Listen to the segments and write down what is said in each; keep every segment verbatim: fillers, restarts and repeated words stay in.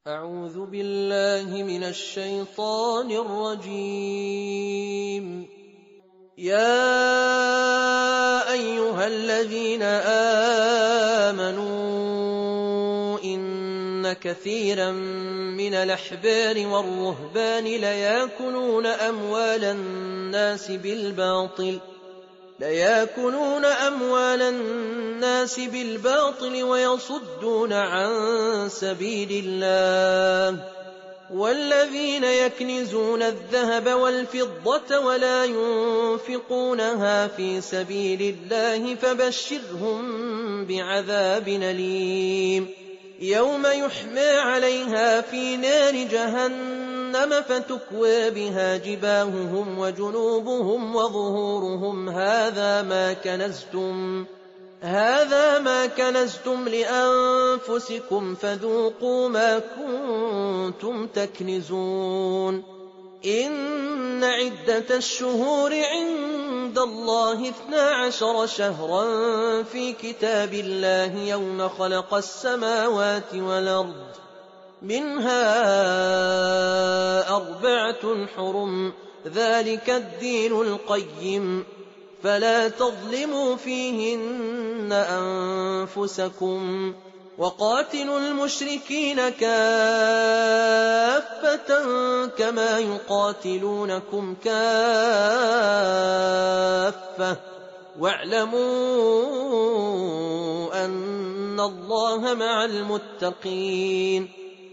أعوذ بالله من الشيطان الرجيم. يا أيها الذين آمنوا إن كثيرا من الأحبار والرهبان ليأكلون أموال الناس بالباطل ليأكلون أموال الناس بالباطل ويصدون عن سبيل الله والذين يكنزون الذهب والفضة ولا ينفقونها في سبيل الله فبشرهم بعذاب أليم يوم يحمى عليها في نار جهنم فتكوى بها جباههم وجنوبهم وظهورهم هذا ما كنزتم هذا ما كنزتم لأنفسكم فذوقوا ما كنتم تكنزون. إن عدة الشهور عند الله اثنا عشر شهرا في كتاب الله يوم خلق السماوات والأرض منها أربعة حرم ذلك الدين القيم فلا تظلموا فيهن أنفسكم وقاتلوا المشركين كافة كما يقاتلونكم كافة واعلموا أن الله مع المتقين.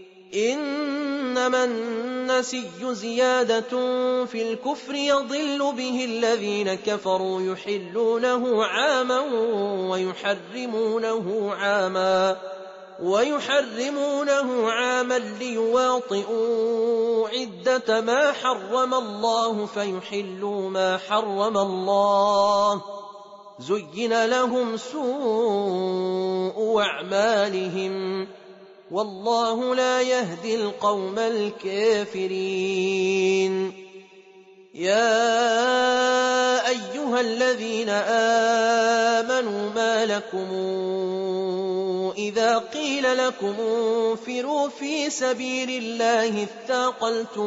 إنما النسي زيادة في الكفر يضل به الذين كفروا يحلونه عاما ويحرمونه عاما ويحرمونه عاما ليواطئوا عدة ما حرم الله فيحلوا ما حرم الله زين لهم سوء أعمالهم والله لا يهدي القوم الكافرين. يا أيها الذين آمنوا ما لكم إذا قيل لكم انفروا في سبيل الله اثاقلتم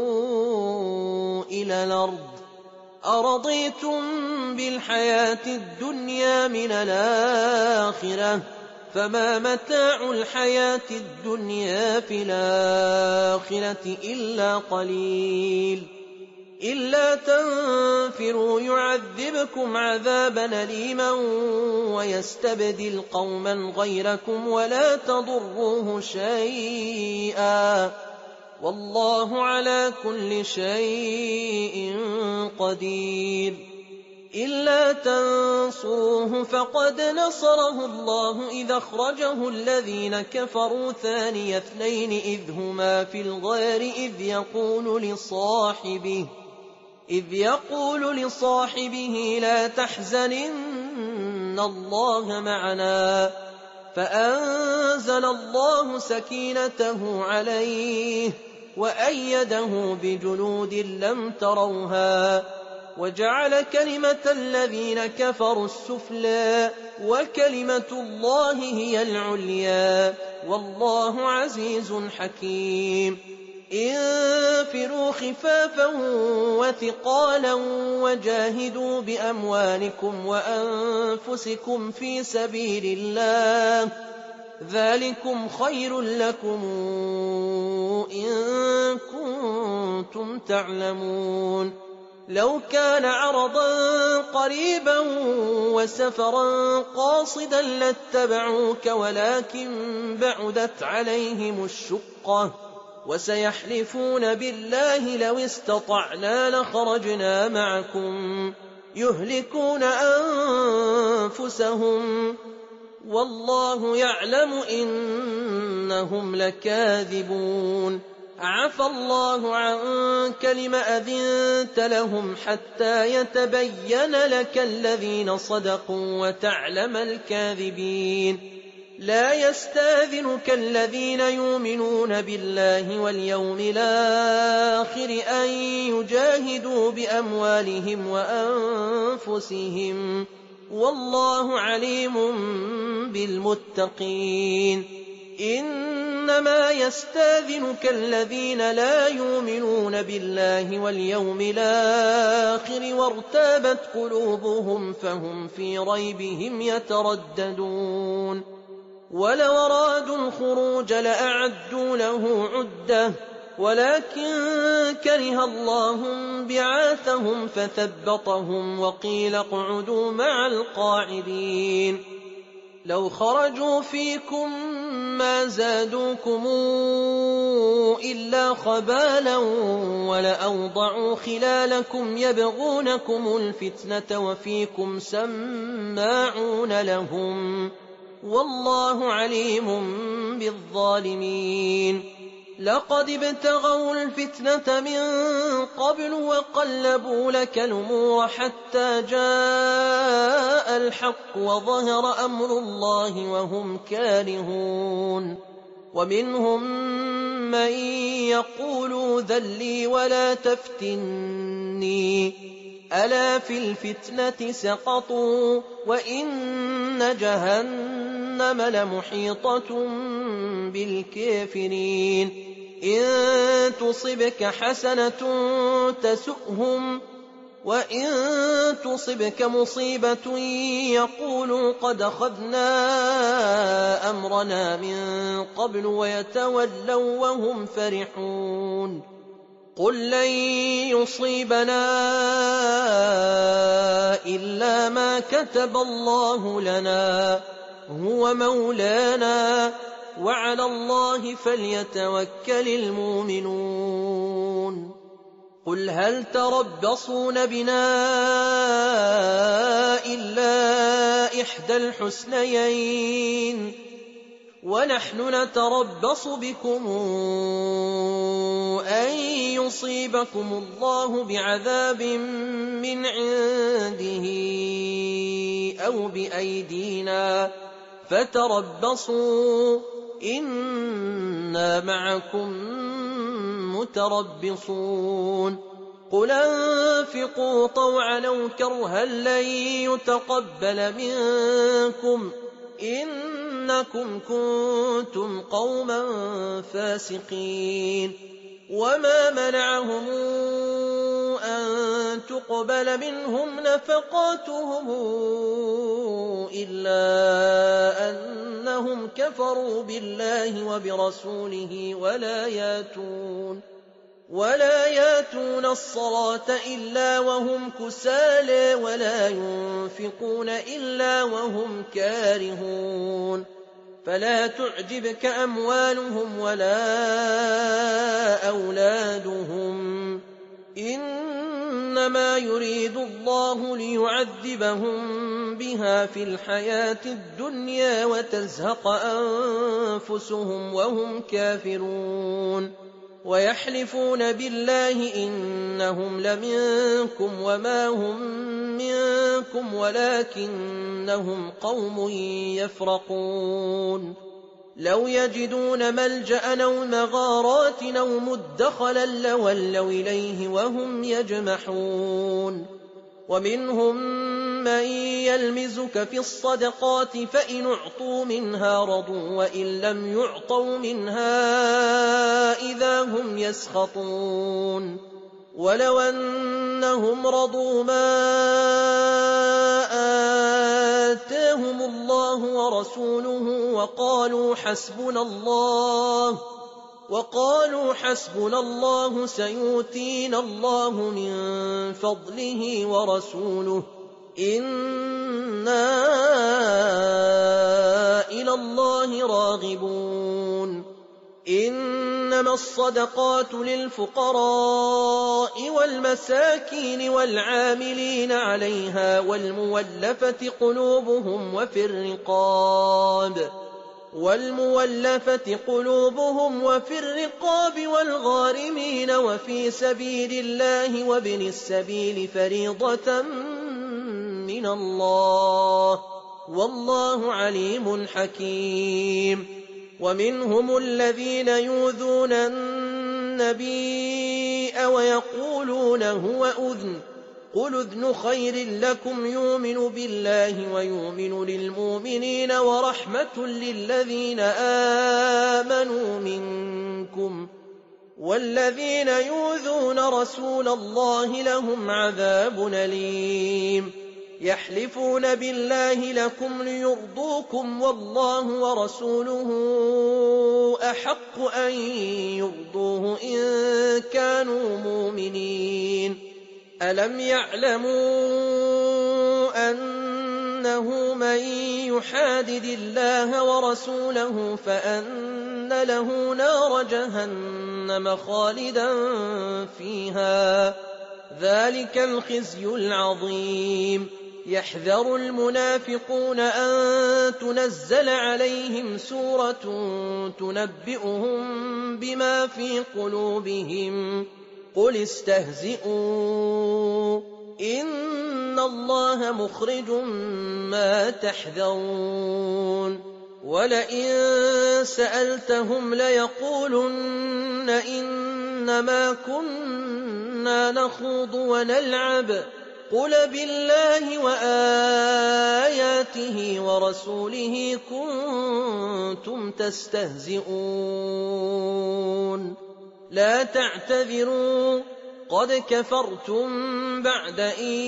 إلى الأرض أرضيتم بالحياة الدنيا من الآخرة فما متاع الحياة الدنيا في الآخرة إلا قليل. إلا تنفروا يعذبكم عذابا أليما ويستبدل قوما غيركم ولا تضروه شيئا والله على كل شيء قدير. إلا تنصروه فقد نصره الله إذ أخرجه الذين كفروا ثاني اثنين إذ هما في الغار إذ يقول لصاحبه إذ يقول لصاحبه لا تحزن إن الله معنا فأنزل الله سكينته عليه وأيده بجنود لم تروها وجعل كلمة الذين كفروا السفلى وكلمة الله هي العليا والله عزيز حكيم. انفروا خفافا وثقالا وجاهدوا بأموالكم وأنفسكم في سبيل الله ذلكم خير لكم إن كنتم تعلمون. لو كان عرضا قريبا وسفرا قاصدا لاتبعوك ولكن بعدت عليهم الشقة وسيحلفون بالله لو استطعنا لخرجنا معكم يهلكون أنفسهم والله يعلم إنهم لكاذبون. عفى الله عنك لم أذنت لهم حتى يتبين لك الذين صدقوا وتعلم الكاذبين. لا يستاذنك الذين يؤمنون بالله واليوم الآخر أن يجاهدوا بأموالهم وأنفسهم والله عليم بالمتقين. إنما يستاذنك الذين لا يؤمنون بالله واليوم الآخر وارتابت قلوبهم فهم في ريبهم يترددون ولو أرادوا الخروج لأعدوا له عدة ولكن كره الله بعاثهم فثبطهم وقيل اقعدوا مع القاعدين لو خرجوا فيكم ما زادوكم إلا خبالا ولأوضعوا خلالكم يبغونكم الفتنة وفيكم سماعون لهم والله عليم بالظالمين لقد ابتغوا الفتنة من قبل وقلبوا لك الأمور حتى جاء الحق وظهر أمر الله وهم كارهون ومنهم من يقول ذلي ولا تفتني ألا في الفتنة سقطوا وإن جهنم لمحيطة بالكافرين إن تصبك حسنة تسؤهم وإن تصبك مصيبة يقولوا قد أخذنا أمرنا من قبل ويتولوا وهم فرحون قل لن يصيبنا إلا ما كتب الله لنا هو مولانا وعلى الله فليتوكل المؤمنون قل هل تربصون بنا إلا إحدى الحسنيين ونحن نتربص بكم أن يصيبكم الله بعذاب من عنده أو بأيدينا فتربصوا إنا معكم متربصون قل أنفقوا طوعا أو كرها لن يتقبل منكم إنكم كنتم قوما فاسقين وما منعهم أن تقبل منهم نفقاتهم إلا أنهم كفروا بالله وبرسوله ولا ياتون ولا ياتون الصلاة إلا وهم كسالى ولا ينفقون إلا وهم كارهون فلا تعجبك أموالهم ولا أولادهم إنما يريد الله ليعذبهم بها في الحياة الدنيا وتزهق أنفسهم وهم كافرون ويحلفون بالله إنهم لمنكم وما هم منكم ولكنهم قوم يفرقون لو يجدون ملجأ أو مغارات أو مدخلا لولوا إليه وهم يجمحون ومنهم من يلمزك في الصدقات فإن اعطوا منها رضوا وإن لم يعطوا منها إذا هم يسخطون ولو أنهم رضوا ما آتاهم الله ورسوله وقالوا حسبنا الله وقالوا حسبنا الله سيؤتينا الله من فضله ورسوله إنا إلى الله راغبون إنما الصدقات للفقراء والمساكين والعاملين عليها والمولفة قلوبهم وفي الرقاب والمولفة قلوبهم وفي الرقاب والغارمين وفي سبيل الله وابن السبيل فريضة من الله والله عليم حكيم ومنهم الذين يؤذون النبي ويقولون هو أذن قل اذن خير لكم يؤمن بالله ويؤمن للمؤمنين ورحمة للذين آمنوا منكم والذين يؤذون رسول الله لهم عذاب أليم يحلفون بالله لكم ليرضوكم والله ورسوله أحق أن يرضوه إن كانوا مؤمنين ألم يعلموا أنه من يحادد الله ورسوله فأن له نار جهنم خالدا فيها ذلك الخزي العظيم يحذر المنافقون أن تنزل عليهم سورة تنبئهم بما في قلوبهم قل استهزئوا إن الله مخرج ما تحذرون ولئن سألتهم ليقولن إنما كنا نخوض ونلعب قل بالله وآياته ورسوله كنتم تستهزئون لا تعتذروا قد كفرتم بعد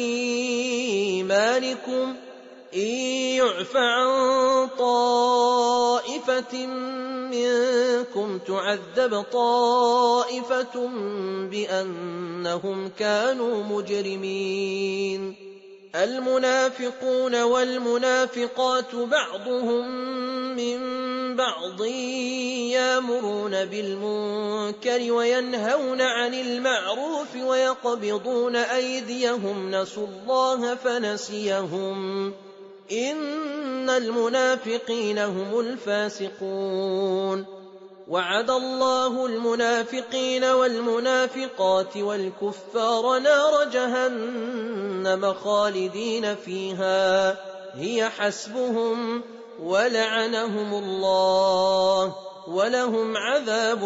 إيمانكم إن يعف عن طائفة منكم تعذب طائفة بأنهم كانوا مجرمين المنافقون والمنافقات بعضهم من بعض يأمرون بالمنكر وينهون عن المعروف ويقبضون أيديهم نسوا الله فنسيهم إن المنافقين هم الفاسقون وعد الله المنافقين والمنافقات والكفار نار جهنم خالدين فيها هي حسبهم ولعنهم الله ولهم عذاب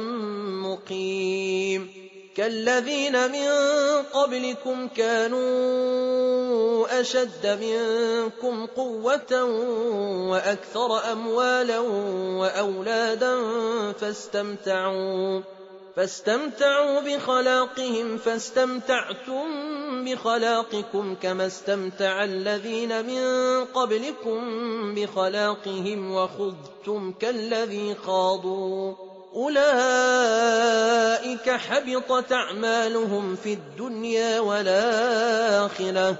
مقيم كالذين من قبلكم كانوا أشد منكم قوة وأكثر أموالا وأولادا فاستمتعوا فاستمتعوا بخلاقهم فاستمتعتم بخلاقكم كما استمتع الذين من قبلكم بخلاقهم وخضتم كالذي خاضوا أولئك حبطت أعمالهم في الدنيا والآخرة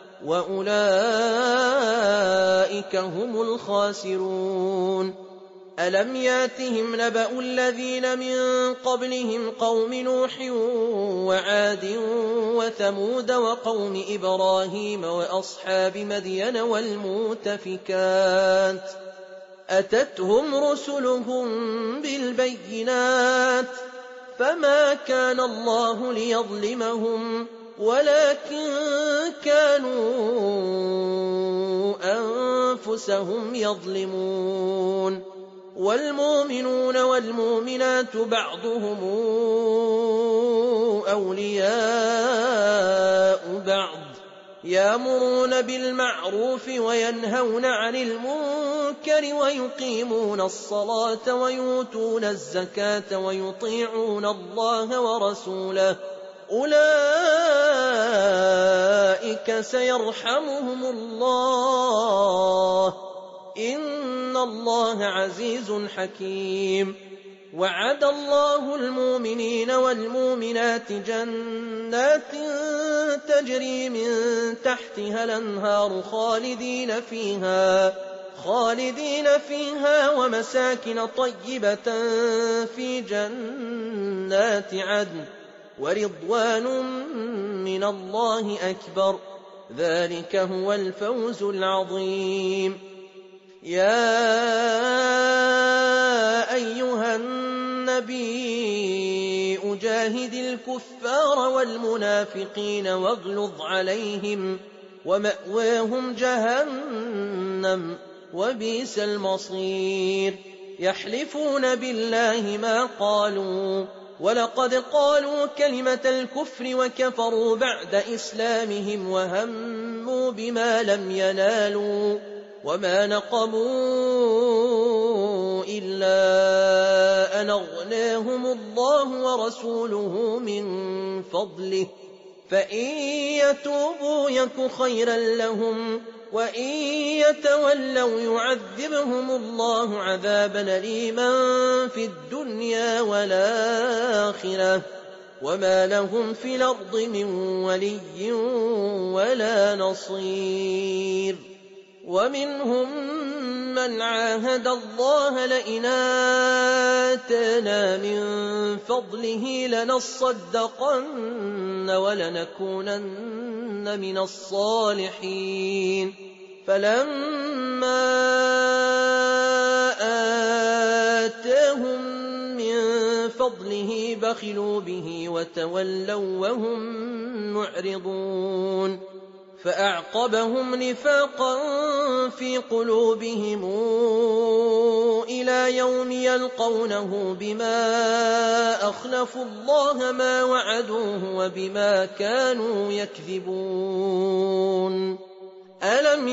وأولئك هم الخاسرون ألم ياتهم نبأ الذين من قبلهم قوم نوح وعاد وثمود وقوم إبراهيم وأصحاب مدين والمؤتفكات أتتهم رسلهم بالبينات فما كان الله ليظلمهم ولكن كانوا أنفسهم يظلمون والمؤمنون والمؤمنات بعضهم أولياء بعض يأمرون بالمعروف وينهون عن المنكر ويقيمون الصلاة ويؤتون الزكاة ويطيعون الله ورسوله أولئك سيرحمهم الله إن الله عزيز حكيم وعد الله المؤمنين والمؤمنات جنات تجري من تحتها الأنهار خالدين فيها خالدين فيها ومساكن طيبة في جنات عدن ورضوان من الله أكبر ذلك هو الفوز العظيم يا أيها النبي أجاهد الكفار والمنافقين واغلظ عليهم ومأواهم جهنم وبئس المصير يحلفون بالله ما قالوا ولقد قالوا كلمة الكفر وكفروا بعد إسلامهم وهموا بما لم ينالوا وما نقموا إلا أن أغناهم الله ورسوله من فضله فإن يتوبوا يك خيرا لهم وإن يتولوا يعذبهم الله عذابا أليما في الدنيا والآخرة وما لهم في الأرض من ولي ولا نصير. ومنهم من عاهد الله لئن آتانا من فضله لنصدقن ولنكونن من الصالحين فلما آتاهم من فضله بخلوا به وتولوا وهم معرضون فأعقبهم نفاقا في قلوبهم إلى يوم يلقونه بما أخلفوا الله ما وعدوه وبما كانوا يكذبون. ألم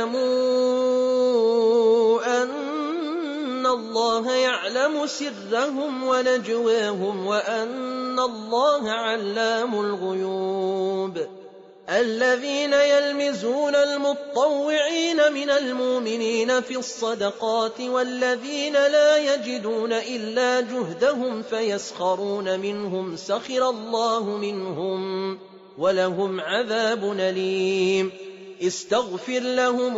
يعلموا أن الله يعلم سرهم ونجواهم وأن الله علام الغيوب؟ الذين يلمزون المطوعين من المؤمنين في الصدقات والذين لا يجدون إلا جهدهم فيسخرون منهم سخر الله منهم ولهم عذاب أليم. استغفر لهم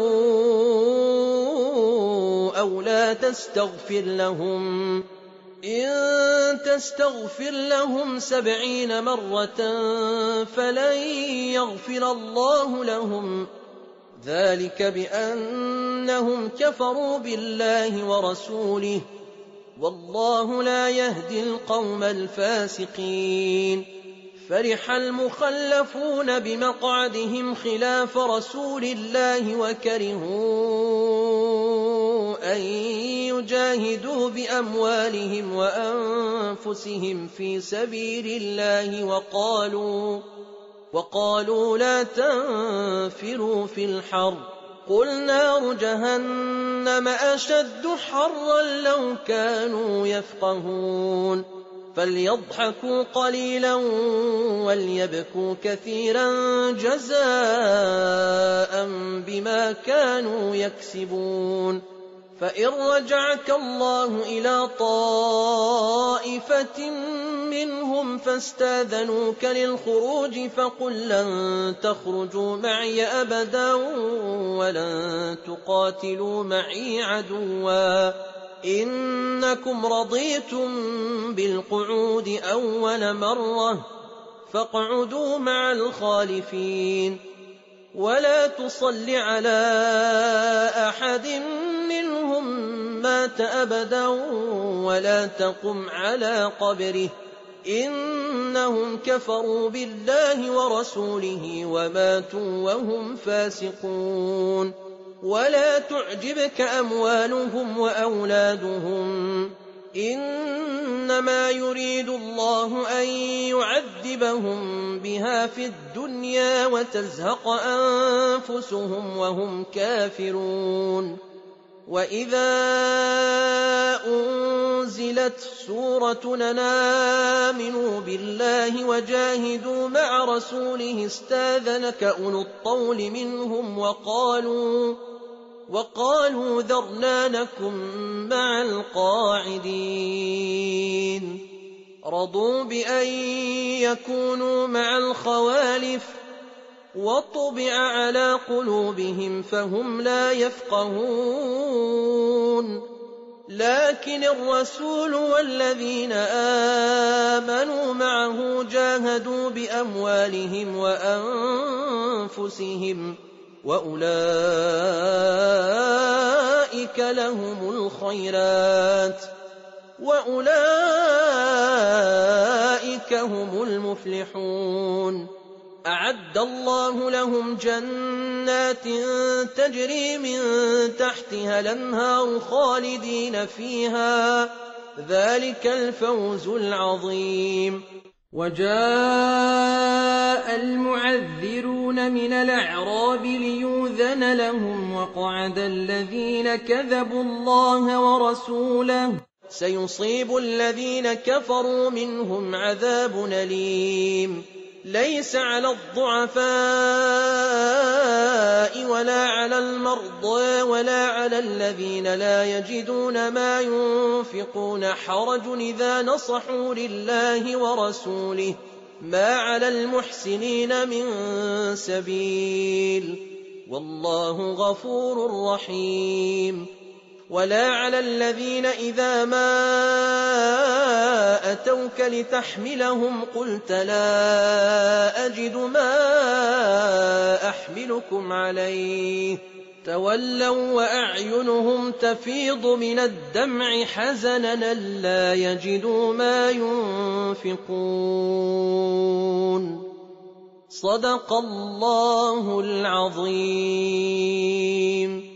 أو لا تستغفر لهم إن تستغفر لهم سبعين مرة فلن يغفر الله لهم ذلك بأنهم كفروا بالله ورسوله والله لا يهدي القوم الفاسقين. فرح المخلفون بمقعدهم خلاف رسول الله وكرهوا أن يجاهدوا بأموالهم وأنفسهم في سبيل الله وقالوا, وقالوا لا تنفروا في الحر قل نار جهنم أشد حرا لو كانوا يفقهون. فليضحكوا قليلا وليبكوا كثيرا جزاء بما كانوا يكسبون. فإن رجعك الله إلى طائفة منهم فاستاذنوك للخروج فقل لن تخرجوا معي أبدا ولن تقاتلوا معي عدوا إنكم رضيتم بالقعود أول مرة فاقعدوا مع الخالفين ولا تصل على أحد منهم مات أبدا ولا تقم على قبره إنهم كفروا بالله ورسوله وماتوا وهم فاسقون. ولا تعجبك أموالهم وأولادهم إنما يريد الله أن يعذبهم بها في الدنيا وتزهق أنفسهم وهم كافرون. وإذا أنزلت سورة أن آمنوا بالله وجاهدوا مع رسوله استاذنك أولو الطول منهم وقالوا وقالوا ذرنا نكن مع القاعدين. رضوا بأن يكونوا مع الخوالف وطبع على قلوبهم فهم لا يفقهون. لكن الرسول والذين آمنوا معه جاهدوا بأموالهم وأنفسهم وأولئك لهم الخيرات وأولئك هم المفلحون. أعد الله لهم جنات تجري من تحتها الأنهار خالدين فيها ذلك الفوز العظيم. وجاء المعذرون من الأعراب ليؤذن لهم وقعد الذين كذبوا الله ورسوله سيصيب الذين كفروا منهم عذاب أليم. ليس على الضعفاء ولا على المرضى ولا على الذين لا يجدون ما ينفقون حرج إذا نصحوا لله ورسوله ما على المحسنين من سبيل والله غفور رحيم. ولا على الذين إذا ما أتوك لتحملهم قلت لا أجد ما أحملكم عليه تولوا وأعينهم تفيض من الدمع حزنا لا يجدوا ما ينفقون. صدق الله العظيم.